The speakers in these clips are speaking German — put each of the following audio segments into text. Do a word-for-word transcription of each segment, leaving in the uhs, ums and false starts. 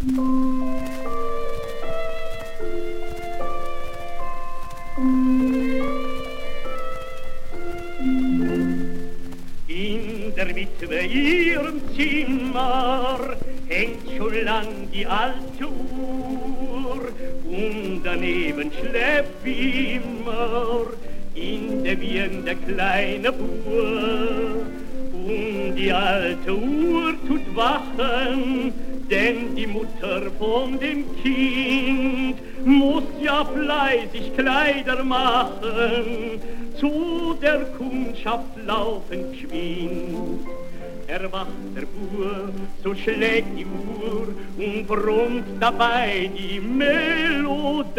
In der Witwe ihrem Zimmer hängt schon lang die alte Uhr und daneben schläft wie immer in der Wien der kleine Bur. Und die alte Uhr tut wachen, denn die Mutter von dem Kind muss ja fleißig Kleider machen, zu der Kundschaft laufen geschwind. Erwacht der Bur, so schlägt die Uhr und brummt dabei die Melodie.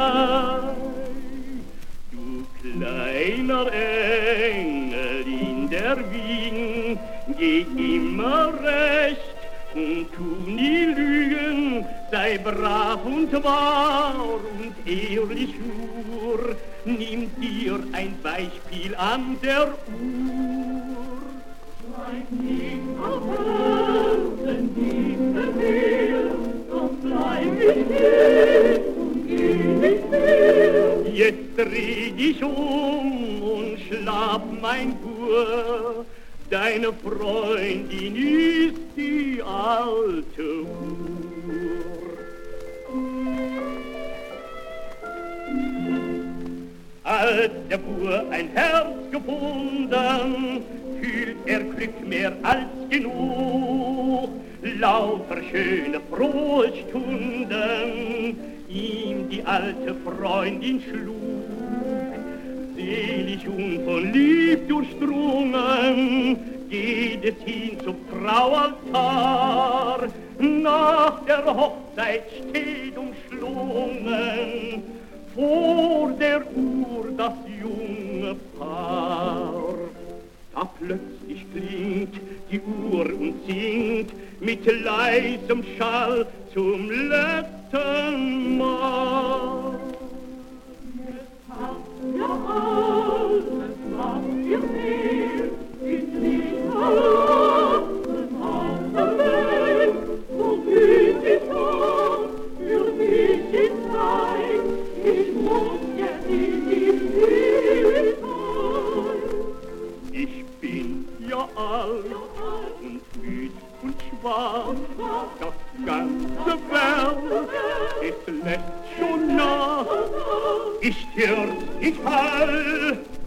Du kleiner Engel in der Wien, geh immer recht und tu nie lügen, sei brav und wahr und ehrlich nur, nimm dir ein Beispiel an der Uhr. Bleib nicht verhalten, nicht verfehlen, doch bleib nicht still und geh nicht still. Jetzt dreh dich um und schlaf, mein Bur, deine Freundin ist die alte Uhr. Als der Bur ein Herz gefunden, fühlt er Glück mehr als genug. Lauter schöne, frohe Stunden ihm die alte Freundin schlug. Selig und von Lieb durchdrungen geht es hin zum Traualtar. Nach der Hochzeit steht umschlungen vor der Uhr das junge Paar. Da plötzlich klingt die Uhr und singt mit leisem Schall zum letzten Mal. Jetzt habt ihr alles, was ihr fehlt, ist nicht verlassen auf der Welt. So fühlt ich an, für mich ist Zeit, ich muss jetzt in die Welt sein. Ich bin ja alt und müd und schwach, das ganze Welt, es lässt schon nach. Ich stürz, ich fall